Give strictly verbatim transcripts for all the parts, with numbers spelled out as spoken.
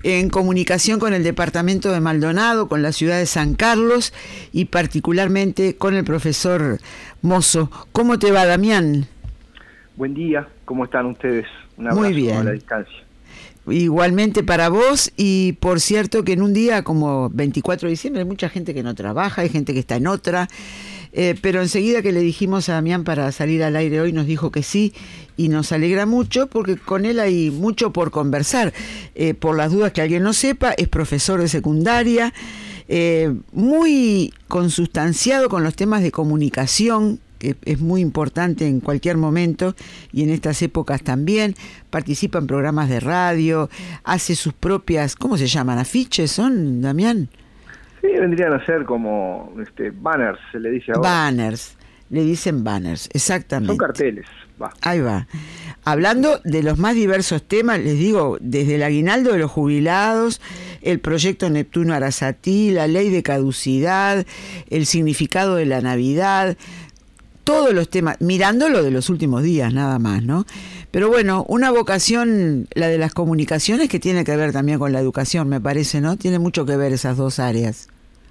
en comunicación con el departamento de Maldonado, con la ciudad de San Carlos y particularmente con el profesor Mozo. ¿Cómo te va, Damián? Buen día, ¿cómo están ustedes? Un abrazo. Muy bien. A la distancia. Igualmente para vos, y por cierto que en un día como veinticuatro de diciembre hay mucha gente que no trabaja, hay gente que está en otra, eh, pero enseguida que le dijimos a Damián para salir al aire hoy nos dijo que sí, y nos alegra mucho porque con él hay mucho por conversar. Eh, por las dudas que alguien no sepa, es profesor de secundaria, eh, muy consustanciado con los temas de comunicación, que es muy importante en cualquier momento y en estas épocas también. Participa en programas de radio, hace sus propias, ¿cómo se llaman? ¿Afiches son, Damián? Sí, vendrían a ser como este, banners, se le dice ahora. Banners, le dicen banners, exactamente. Son carteles, va. Ahí va. Hablando de los más diversos temas, les digo, desde el aguinaldo de los jubilados, el proyecto Neptuno Arasatí, la ley de caducidad, el significado de la Navidad, todos los temas, mirándolo de los últimos días nada más, ¿no? Pero bueno, una vocación, la de las comunicaciones, que tiene que ver también con la educación, me parece, ¿no? Tiene mucho que ver esas dos áreas.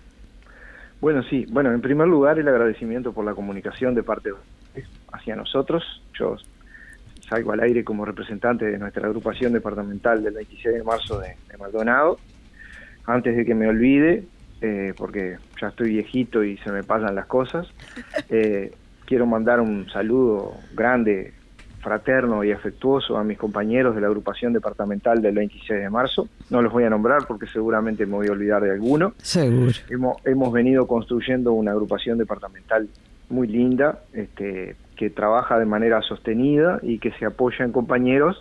Bueno, sí. Bueno, en primer lugar, el agradecimiento por la comunicación de parte de hacia nosotros. Yo salgo al aire como representante de nuestra agrupación departamental del veintiséis de marzo de, de Maldonado. Antes de que me olvide, eh, porque ya estoy viejito y se me pasan las cosas, eh, quiero mandar un saludo grande, fraterno y afectuoso a mis compañeros de la agrupación departamental del veintiséis de marzo. No los voy a nombrar porque seguramente me voy a olvidar de alguno. Seguro. Hemos, hemos venido construyendo una agrupación departamental muy linda, este, que trabaja de manera sostenida y que se apoya en compañeros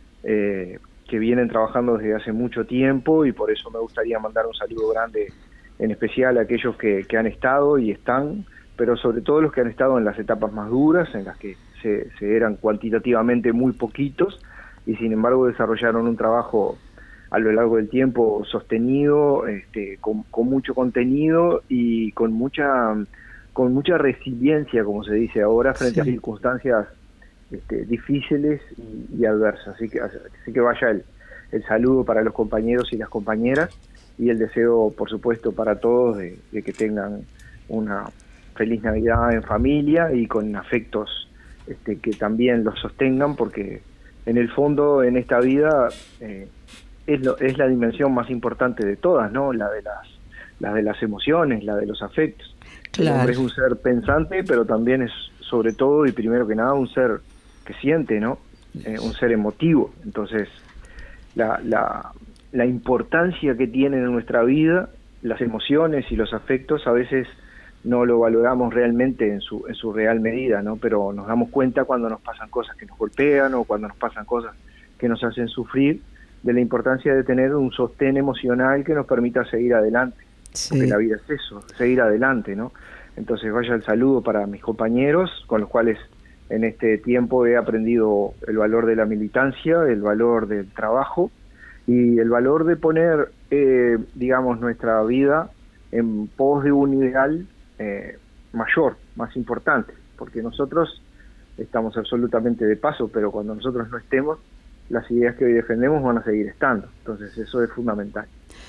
eh, que vienen trabajando desde hace mucho tiempo, y por eso me gustaría mandar un saludo grande, en especial a aquellos que, que han estado y están, pero sobre todo los que han estado en las etapas más duras, en las que se, se eran cuantitativamente muy poquitos, y sin embargo desarrollaron un trabajo a lo largo del tiempo sostenido, este, con, con mucho contenido y con mucha con mucha resiliencia, como se dice ahora, frente sí. a circunstancias este, difíciles y, y adversas. Así que, así que vaya el, el saludo para los compañeros y las compañeras, y el deseo, por supuesto, para todos de, de que tengan una feliz Navidad en familia y con afectos este, que también los sostengan, porque en el fondo en esta vida eh, es, lo, es la dimensión más importante de todas, ¿no? La de las, la de las emociones, la de los afectos. Claro. El hombre es un ser pensante, pero también es sobre todo y primero que nada un ser que siente, ¿no? Eh, un ser emotivo. Entonces la, la, la importancia que tienen en nuestra vida las emociones y los afectos a veces no lo valoramos realmente en su en su real medida, ¿no? Pero nos damos cuenta cuando nos pasan cosas que nos golpean o cuando nos pasan cosas que nos hacen sufrir, de la importancia de tener un sostén emocional que nos permita seguir adelante. Sí. Porque la vida es eso, seguir adelante, ¿no? Entonces vaya el saludo para mis compañeros, con los cuales en este tiempo he aprendido el valor de la militancia, el valor del trabajo y el valor de poner, eh, digamos, nuestra vida en pos de un ideal eh, mayor, más importante, porque nosotros estamos absolutamente de paso, pero cuando nosotros no estemos, las ideas que hoy defendemos van a seguir estando. Entonces eso es fundamental.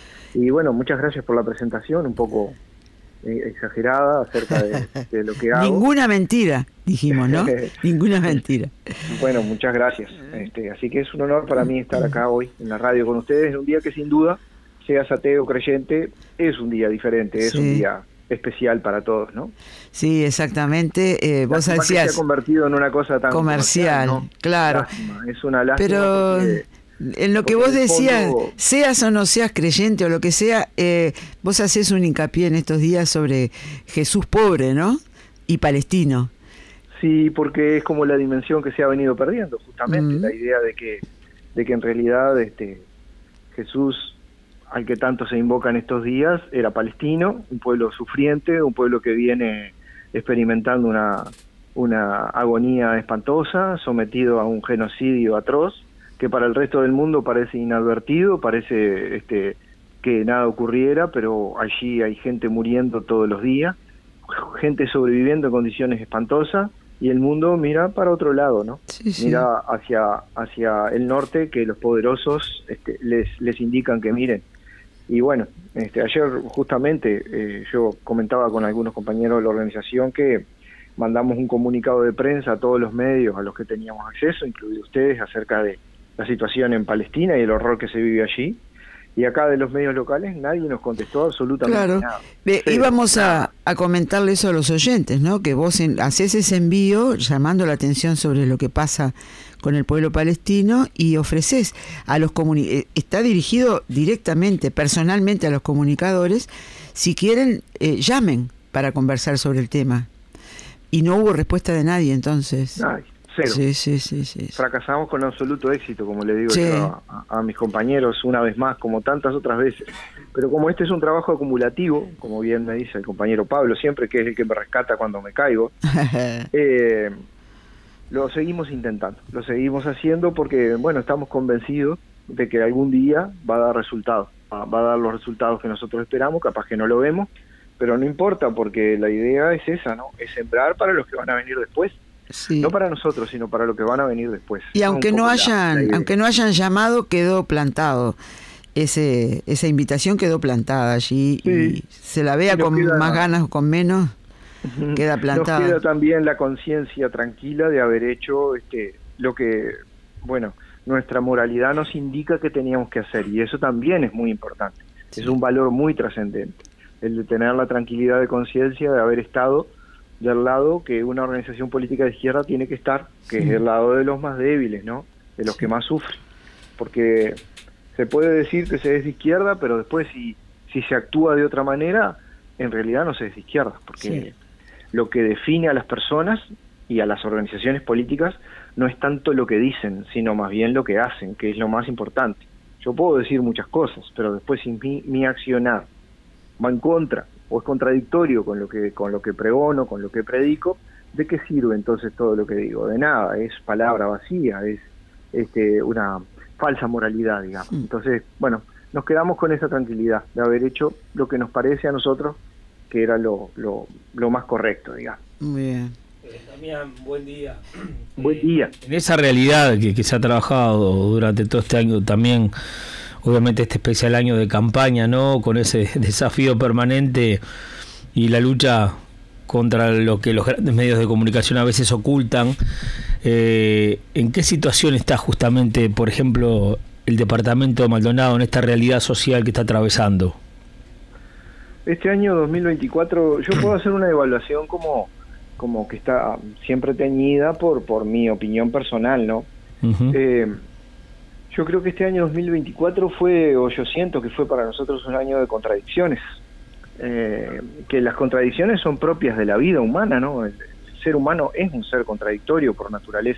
Y bueno, muchas gracias por la presentación, un poco eh, exagerada acerca de, de lo que hago. Ninguna mentira, dijimos, ¿no? Ninguna mentira. Bueno, muchas gracias. Este, así que es un honor para mí estar acá hoy en la radio con ustedes, en un día que sin duda, seas ateo o creyente, es un día diferente, es sí. un día especial para todos, ¿no? Sí, exactamente. Eh, vos decías... que se ha convertido en una cosa tan comercial, comercial, ¿no? Claro. Lástima, es una lástima. Pero... Porque... En lo que vos decías, fondo... seas o no seas creyente o lo que sea, eh, vos hacés un hincapié en estos días sobre Jesús pobre, ¿no? Y palestino. Sí, porque es como la dimensión que se ha venido perdiendo, justamente, mm. la idea de que de que en realidad este Jesús, al que tanto se invoca en estos días, era palestino, un pueblo sufriente, un pueblo que viene experimentando una, una agonía espantosa, sometido a un genocidio atroz, que para el resto del mundo parece inadvertido, parece este que nada ocurriera, pero allí hay gente muriendo todos los días, gente sobreviviendo en condiciones espantosas, y el mundo mira para otro lado, ¿no? Sí, sí. Mira hacia hacia el norte, que los poderosos este, les les indican que miren. Y bueno, este, ayer justamente eh, yo comentaba con algunos compañeros de la organización que mandamos un comunicado de prensa a todos los medios a los que teníamos acceso, incluidos ustedes, acerca de la situación en Palestina y el horror que se vive allí. Y acá de los medios locales nadie nos contestó absolutamente claro. nada. Claro, íbamos a, a comentarle eso a los oyentes, ¿no? Que vos en, hacés ese envío llamando la atención sobre lo que pasa con el pueblo palestino y ofreces a los comunicadores, está dirigido directamente, personalmente a los comunicadores, si quieren, eh, llamen para conversar sobre el tema. Y no hubo respuesta de nadie, entonces. Ay, cero. Sí, sí, sí, sí. Fracasamos con absoluto éxito, como le digo sí. yo a, a mis compañeros una vez más, como tantas otras veces. Pero como este es un trabajo acumulativo, como bien me dice el compañero Pablo siempre, que es el que me rescata cuando me caigo, eh, lo seguimos intentando, lo seguimos haciendo porque, bueno, estamos convencidos de que algún día va a dar resultados, va, va a dar los resultados que nosotros esperamos, capaz que no lo vemos, pero no importa, porque la idea es esa, ¿no? Es sembrar para los que van a venir después. Sí. No para nosotros, sino para los que van a venir después. Y aunque no hayan, la aunque no hayan llamado, quedó plantado. Ese, esa invitación quedó plantada allí, sí. Y se la vea con queda, más ganas o con menos, uh-huh. queda plantada. Nos queda también la conciencia tranquila de haber hecho este lo que, bueno, nuestra moralidad nos indica que teníamos que hacer, y eso también es muy importante. Sí. Es un valor muy trascendente, el de tener la tranquilidad de conciencia de haber estado del lado que una organización política de izquierda tiene que estar, que sí. es el lado de los más débiles, ¿no? De los sí. que más sufren. Porque se puede decir que se es de izquierda, pero después si, si se actúa de otra manera, en realidad no se es de izquierda, porque sí. lo que define a las personas y a las organizaciones políticas no es tanto lo que dicen, sino más bien lo que hacen, que es lo más importante. Yo puedo decir muchas cosas, pero después si mi, mi accionar va en contra o es contradictorio con lo que con lo que pregono, con lo que predico, ¿de qué sirve entonces todo lo que digo? De nada, es palabra vacía, es este una falsa moralidad, digamos. Entonces, bueno, nos quedamos con esa tranquilidad de haber hecho lo que nos parece a nosotros que era lo lo, lo más correcto, digamos. Muy bien. Eh, Damián, buen día. Buen día. En esa realidad que, que se ha trabajado durante todo este año también, obviamente este especial año de campaña, ¿no? Con ese desafío permanente y la lucha contra lo que los grandes medios de comunicación a veces ocultan. Eh, ¿En qué situación está justamente, por ejemplo, el departamento de Maldonado en esta realidad social que está atravesando? Este año dos mil veinticuatro, yo puedo hacer una evaluación como, como que está siempre teñida por, por mi opinión personal, ¿no? Uh-huh. Eh, Yo creo que este año dos mil veinticuatro fue, o yo siento que fue para nosotros un año de contradicciones, eh, que las contradicciones son propias de la vida humana, ¿no? El, el ser humano es un ser contradictorio por naturaleza.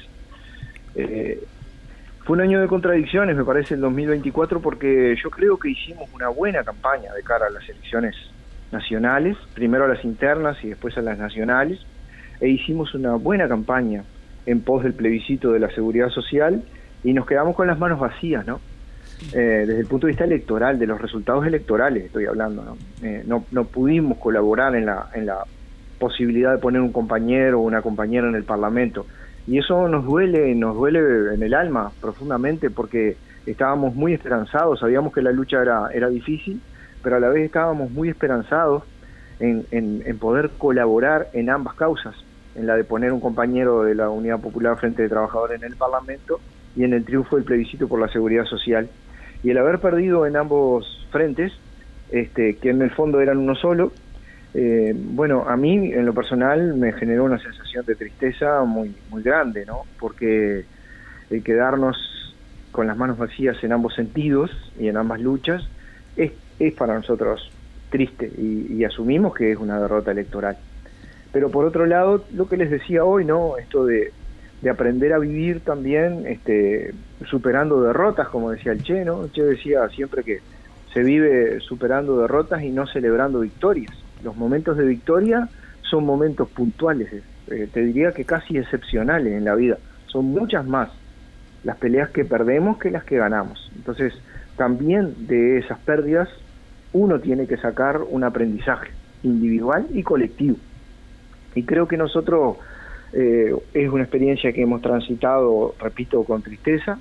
Eh, fue un año de contradicciones, me parece, el dos mil veinticuatro, porque yo creo que hicimos una buena campaña de cara a las elecciones nacionales, primero a las internas y después a las nacionales, e hicimos una buena campaña en pos del plebiscito de la seguridad social, y nos quedamos con las manos vacías, ¿no? Eh, desde el punto de vista electoral, de los resultados electorales estoy hablando, ¿no? Eh, no, no pudimos colaborar en la, en la posibilidad de poner un compañero o una compañera en el Parlamento, y eso nos duele, nos duele en el alma profundamente, porque estábamos muy esperanzados, sabíamos que la lucha era, era difícil, pero a la vez estábamos muy esperanzados en, en, en poder colaborar en ambas causas, en la de poner un compañero de la Unidad Popular Frente de Trabajadores en el Parlamento y en el triunfo del plebiscito por la seguridad social. Y el haber perdido en ambos frentes, este, que en el fondo eran uno solo, eh, bueno, a mí en lo personal me generó una sensación de tristeza muy, muy grande, ¿no? Porque el quedarnos con las manos vacías en ambos sentidos y en ambas luchas es, es para nosotros triste, y, y asumimos que es una derrota electoral. Pero por otro lado, lo que les decía hoy, ¿no? Esto de de aprender a vivir también este, superando derrotas, como decía el Che, ¿no? El Che decía siempre que se vive superando derrotas y no celebrando victorias. Los momentos de victoria son momentos puntuales, eh, te diría que casi excepcionales en la vida. Son muchas más las peleas que perdemos que las que ganamos. Entonces, también de esas pérdidas uno tiene que sacar un aprendizaje individual y colectivo. Y creo que nosotros Eh, es una experiencia que hemos transitado, repito, con tristeza.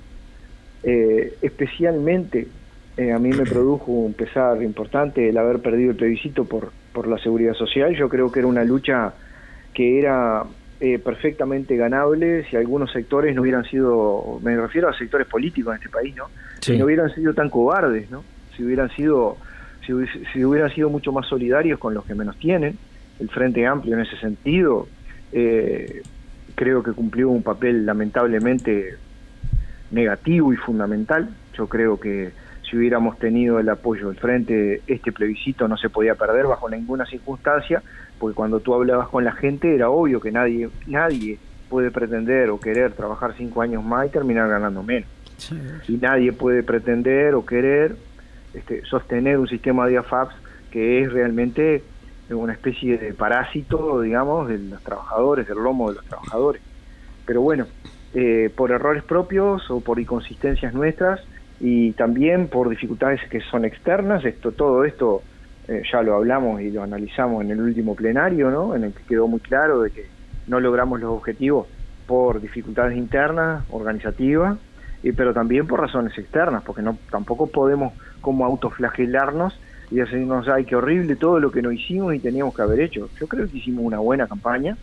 Eh, especialmente eh, a mí me produjo un pesar importante el haber perdido el plebiscito por, por la seguridad social. Yo creo que era una lucha que era eh, perfectamente ganable si algunos sectores no hubieran sido, me refiero a sectores políticos en este país, ¿no? Sí. Si no hubieran sido tan cobardes, ¿no? Si hubieran sido, si, si hubieran sido mucho más solidarios con los que menos tienen. El Frente Amplio en ese sentido eh, creo que cumplió un papel lamentablemente negativo y fundamental. Yo creo que si hubiéramos tenido el apoyo del Frente, este plebiscito no se podía perder bajo ninguna circunstancia, porque cuando tú hablabas con la gente era obvio que nadie nadie puede pretender o querer trabajar cinco años más y terminar ganando menos. Sí. Y nadie puede pretender o querer este, sostener un sistema de A F A Ps que es realmente una especie de parásito, digamos, de los trabajadores, del lomo de los trabajadores. Pero bueno, eh, por errores propios o por inconsistencias nuestras y también por dificultades que son externas, esto todo esto eh, ya lo hablamos y lo analizamos en el último plenario, ¿no? En el que quedó muy claro de que no logramos los objetivos por dificultades internas, organizativas, y, pero también por razones externas, porque no tampoco podemos como autoflagelarnos y decirnos, ay, qué horrible todo lo que no hicimos y teníamos que haber hecho. Yo creo que hicimos una buena campaña,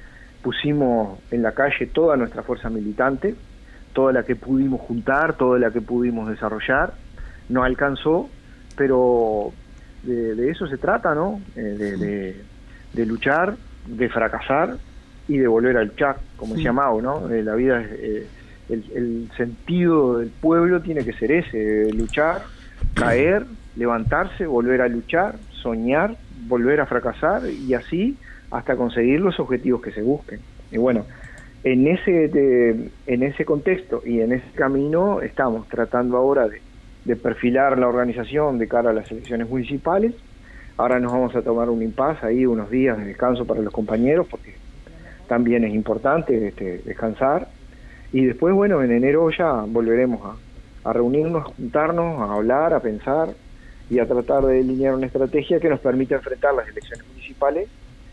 pusimos en la calle toda nuestra fuerza militante, toda la que pudimos juntar, toda la que pudimos desarrollar, no alcanzó, pero de, de eso se trata, ¿no? Eh, de, de, de luchar, de fracasar y de volver a luchar, como decía Mau, ¿no? Eh, la vida, es, eh, el, el sentido del pueblo tiene que ser ese, luchar, caer, levantarse, volver a luchar, soñar, volver a fracasar y así hasta conseguir los objetivos que se busquen. Y bueno, en ese de, en ese contexto y en ese camino estamos tratando ahora de, de perfilar la organización de cara a las elecciones municipales. Ahora nos vamos a tomar un impasse ahí, unos días de descanso para los compañeros, porque también es importante este, descansar. Y después, bueno, en enero ya volveremos a, a reunirnos, a juntarnos, a hablar, a pensar y a tratar de delinear una estrategia que nos permita enfrentar las elecciones municipales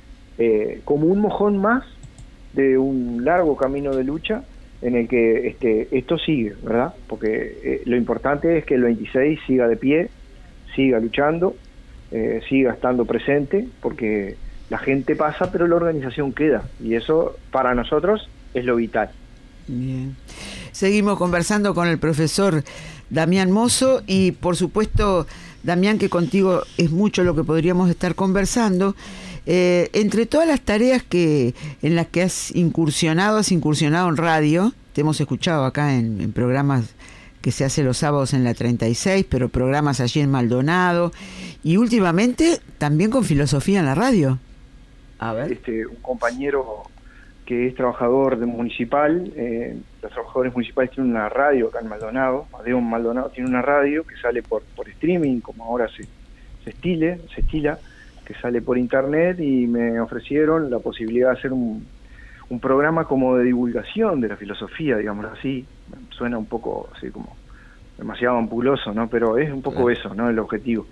eh, como un mojón más de un largo camino de lucha en el que este esto sigue, ¿verdad? Porque eh, lo importante es que el veintiséis siga de pie, siga luchando, eh, siga estando presente, porque la gente pasa, pero la organización queda, y eso para nosotros es lo vital. Bien. Seguimos conversando con el profesor Damián Mozo y, por supuesto, Damián, que contigo es mucho lo que podríamos estar conversando. Eh, entre todas las tareas que en las que has incursionado, has incursionado en radio, te hemos escuchado acá en, en programas que se hace los sábados en la treinta y seis, pero programas allí en Maldonado, y últimamente también con filosofía en la radio. A ver. Este, un compañero que es trabajador de municipal, eh, los trabajadores municipales tienen una radio acá en Maldonado, Adeón Maldonado tiene una radio que sale por, por streaming, como ahora se, se estile, se estila, que sale por internet, y me ofrecieron la posibilidad de hacer un, un programa como de divulgación de la filosofía, digamos así. Suena un poco así como demasiado ampuloso, ¿no? Pero es un poco eso, ¿no? El objetivo.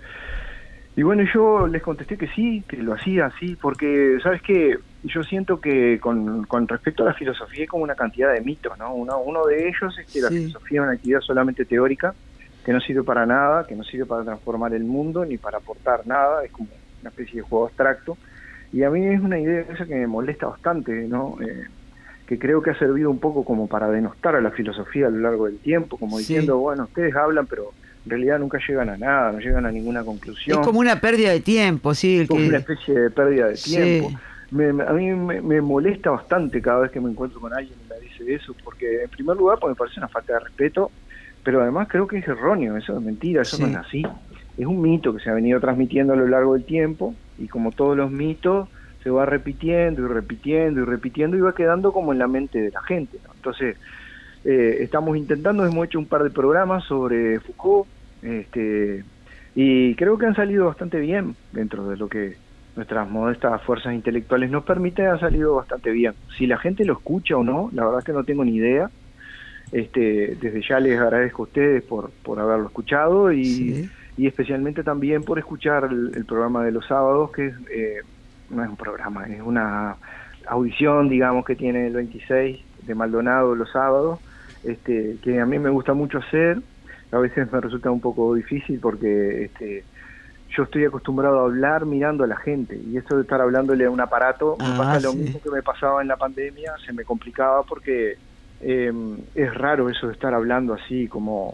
Y bueno, yo les contesté que sí, que lo hacía así, porque, ¿sabes qué? Yo siento que con, con respecto a la filosofía hay como una cantidad de mitos, ¿no? Uno, uno de ellos es que sí. La filosofía es una actividad solamente teórica, que no sirve para nada, que no sirve para transformar el mundo, ni para aportar nada, es como una especie de juego abstracto. Y a mí es una idea esa que me molesta bastante, ¿no? Eh, que creo que ha servido un poco como para denostar a la filosofía a lo largo del tiempo, como sí. diciendo, bueno, ustedes hablan, pero en realidad nunca llegan a nada, no llegan a ninguna conclusión. Es como una pérdida de tiempo, sí. Es como que... una especie de pérdida de tiempo. Sí. Me, me, a mí me, me molesta bastante cada vez que me encuentro con alguien que me dice eso, porque en primer lugar pues me parece una falta de respeto, pero además creo que es erróneo, eso es mentira, eso sí. no es así. Es un mito que se ha venido transmitiendo a lo largo del tiempo, y como todos los mitos, se va repitiendo y repitiendo y repitiendo y va quedando como en la mente de la gente, ¿no? Entonces, eh, estamos intentando, hemos hecho un par de programas sobre Foucault, este, y creo que han salido bastante bien dentro de lo que nuestras modestas fuerzas intelectuales nos permiten, ha salido bastante bien. Si la gente lo escucha o no, la verdad es que no tengo ni idea. Este, desde ya les agradezco a ustedes por, por haberlo escuchado y, sí. y especialmente también por escuchar el, el programa de los sábados, que es, eh, no es un programa, es una audición, digamos, que tiene el veintiséis de Maldonado los sábados, este, que a mí me gusta mucho hacer. A veces me resulta un poco difícil porque este, yo estoy acostumbrado a hablar mirando a la gente, y esto de estar hablándole a un aparato, ah, me pasa sí. lo mismo que me pasaba en la pandemia, se me complicaba porque eh, es raro eso de estar hablando así como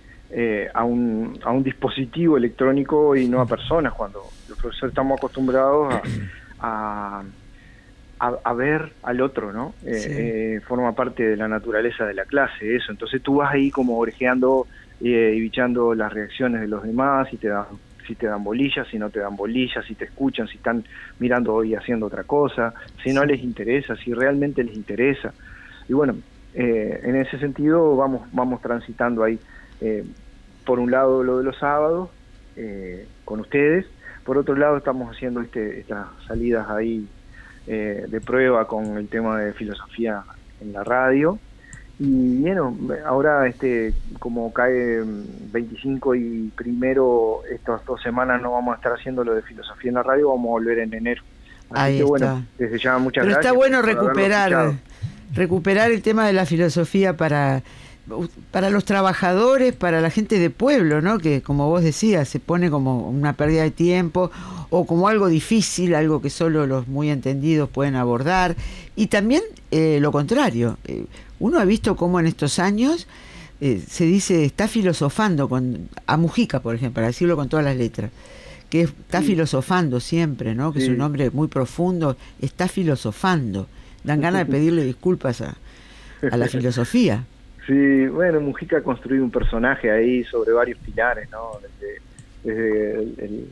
eh, a, un, a un dispositivo electrónico y no a personas, cuando los profesores estamos acostumbrados a, a, a, a ver al otro, ¿no? Eh, sí. eh, forma parte de la naturaleza de la clase, eso. Entonces tú vas ahí como orejeando eh, y bichando las reacciones de los demás, si te dan si te dan bolillas, si no te dan bolillas, si te escuchan, si están mirando y haciendo otra cosa, si no les interesa, si realmente les interesa. Y bueno, eh, en ese sentido vamos vamos transitando ahí. Eh, por un lado lo de los sábados eh, con ustedes, por otro lado estamos haciendo este estas salidas ahí eh, de prueba con el tema de filosofía en la radio. Y bueno, ahora este como cae veinticinco y primero, estas dos semanas no vamos a estar haciendo lo de filosofía en la radio, vamos a volver en enero. Así Ahí que está. Bueno, desde ya muchas Pero gracias. Está bueno recuperar recuperar el tema de la filosofía para para los trabajadores, para la gente de pueblo, ¿no? Que como vos decías, se pone como una pérdida de tiempo o como algo difícil, algo que solo los muy entendidos pueden abordar. Y también eh, lo contrario. Eh, uno ha visto cómo en estos años eh, se dice, está filosofando, con, a Mujica, por ejemplo, para decirlo con todas las letras, que está sí. filosofando siempre, ¿no? Que sí. es un hombre muy profundo, está filosofando. Dan ganas de pedirle disculpas a, a la filosofía. Sí, bueno, Mujica ha construido un personaje ahí sobre varios pilares, ¿no? Desde, desde el, el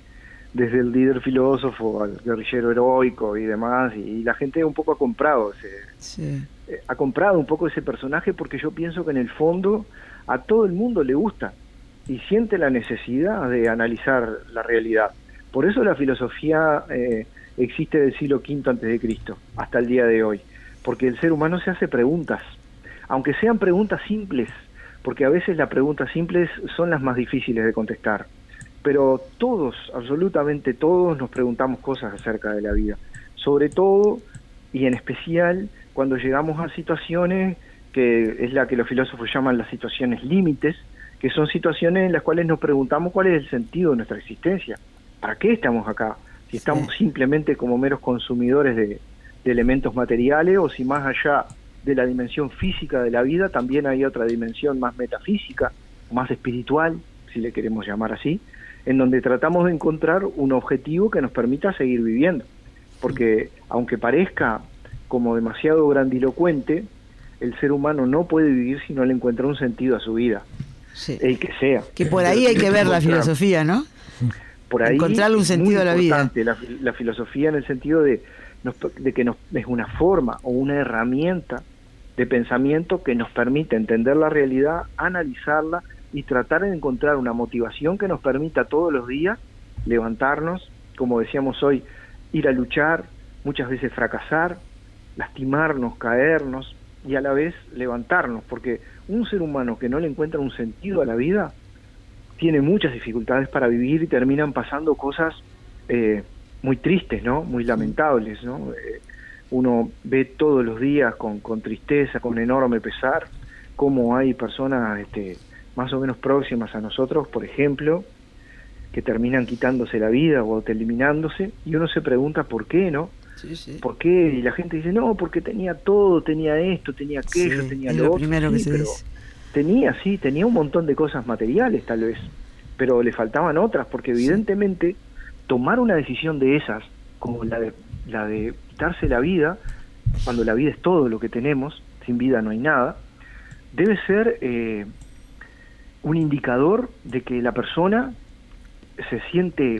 desde el líder filósofo al guerrillero heroico y demás, y, y la gente un poco ha comprado ese, sí. eh, ha comprado un poco ese personaje, porque yo pienso que en el fondo a todo el mundo le gusta y siente la necesidad de analizar la realidad. Por eso la filosofía eh, existe del siglo quinto antes de Cristo hasta el día de hoy, porque el ser humano se hace preguntas, aunque sean preguntas simples, porque a veces las preguntas simples son las más difíciles de contestar. Pero todos, absolutamente todos, nos preguntamos cosas acerca de la vida. Sobre todo, y en especial, cuando llegamos a situaciones que es la que los filósofos llaman las situaciones límites, que son situaciones en las cuales nos preguntamos cuál es el sentido de nuestra existencia. ¿Para qué estamos acá? Si estamos sí. simplemente como meros consumidores de, de elementos materiales, o si más allá de la dimensión física de la vida también hay otra dimensión más metafísica, más espiritual, si le queremos llamar así, en donde tratamos de encontrar un objetivo que nos permita seguir viviendo. Porque aunque parezca como demasiado grandilocuente, el ser humano no puede vivir si no le encuentra un sentido a su vida, sí. el que sea. Que por ahí hay que ver la filosofía, ¿no? Por ahí encontrarle un sentido a la vida. La, la filosofía en el sentido de, de que nos, es una forma o una herramienta de pensamiento que nos permite entender la realidad, analizarla y tratar de encontrar una motivación que nos permita todos los días levantarnos, como decíamos hoy, ir a luchar, muchas veces fracasar, lastimarnos, caernos y a la vez levantarnos, porque un ser humano que no le encuentra un sentido a la vida tiene muchas dificultades para vivir y terminan pasando cosas eh, muy tristes, ¿no? Muy lamentables, ¿no? Eh, uno ve todos los días con, con tristeza, con enorme pesar, cómo hay personas este, más o menos próximas a nosotros, por ejemplo, que terminan quitándose la vida o eliminándose, y uno se pregunta por qué, ¿no? Sí, sí. ¿Por qué? Y la gente dice, no, porque tenía todo, tenía esto, tenía aquello, sí, tenía lo, lo otro. Primero sí, que se pero dice. Tenía, sí, tenía un montón de cosas materiales tal vez, pero le faltaban otras, porque evidentemente sí. tomar una decisión de esas, como la de, la de quitarse la vida, cuando la vida es todo lo que tenemos, sin vida no hay nada, debe ser eh, un indicador de que la persona se siente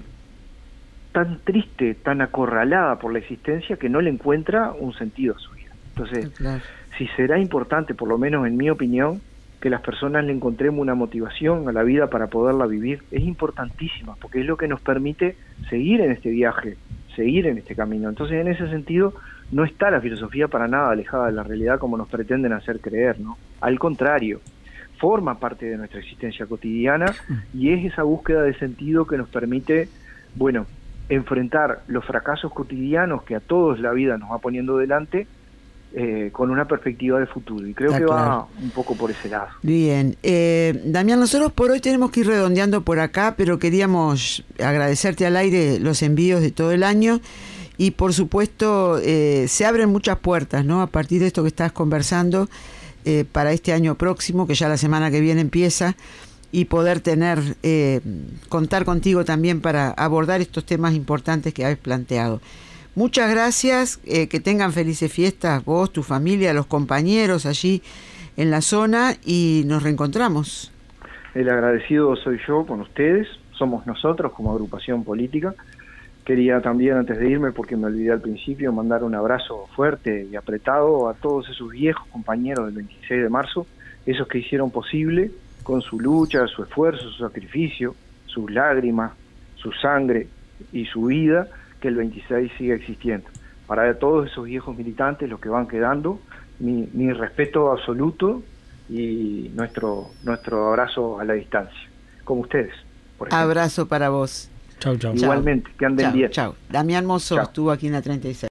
tan triste, tan acorralada por la existencia, que no le encuentra un sentido a su vida. Entonces, claro. si será importante, por lo menos en mi opinión, que las personas le encontremos una motivación a la vida para poderla vivir, es importantísima, porque es lo que nos permite seguir en este viaje, seguir en este camino. Entonces, en ese sentido, no está la filosofía para nada alejada de la realidad como nos pretenden hacer creer, ¿no? Al contrario, forma parte de nuestra existencia cotidiana y es esa búsqueda de sentido que nos permite, bueno, enfrentar los fracasos cotidianos que a todos la vida nos va poniendo delante, eh, con una perspectiva de futuro. Y creo Está que claro. va un poco por ese lado. Bien. Eh, Damián, nosotros por hoy tenemos que ir redondeando por acá, pero queríamos agradecerte al aire los envíos de todo el año. Y por supuesto, eh, se abren muchas puertas, ¿no? A partir de esto que estás conversando, eh, para este año próximo, que ya la semana que viene empieza, y poder tener, eh, contar contigo también para abordar estos temas importantes que habéis planteado. Muchas gracias, eh, que tengan felices fiestas vos, tu familia, los compañeros allí en la zona, y nos reencontramos. El agradecido soy yo con ustedes, somos nosotros como agrupación política. Quería también, antes de irme, porque me olvidé al principio, mandar un abrazo fuerte y apretado a todos esos viejos compañeros del veintiséis de marzo, esos que hicieron posible con su lucha, su esfuerzo, su sacrificio, sus lágrimas, su sangre y su vida, que el veintiséis siga existiendo. Para todos esos viejos militantes, los que van quedando, mi, mi respeto absoluto y nuestro, nuestro abrazo a la distancia, como ustedes. Por ejemplo. Abrazo para vos. Chau, chau. Igualmente, que anden Chau, bien. chau. Damián Mosso Chau. estuvo aquí en la treinta y seis.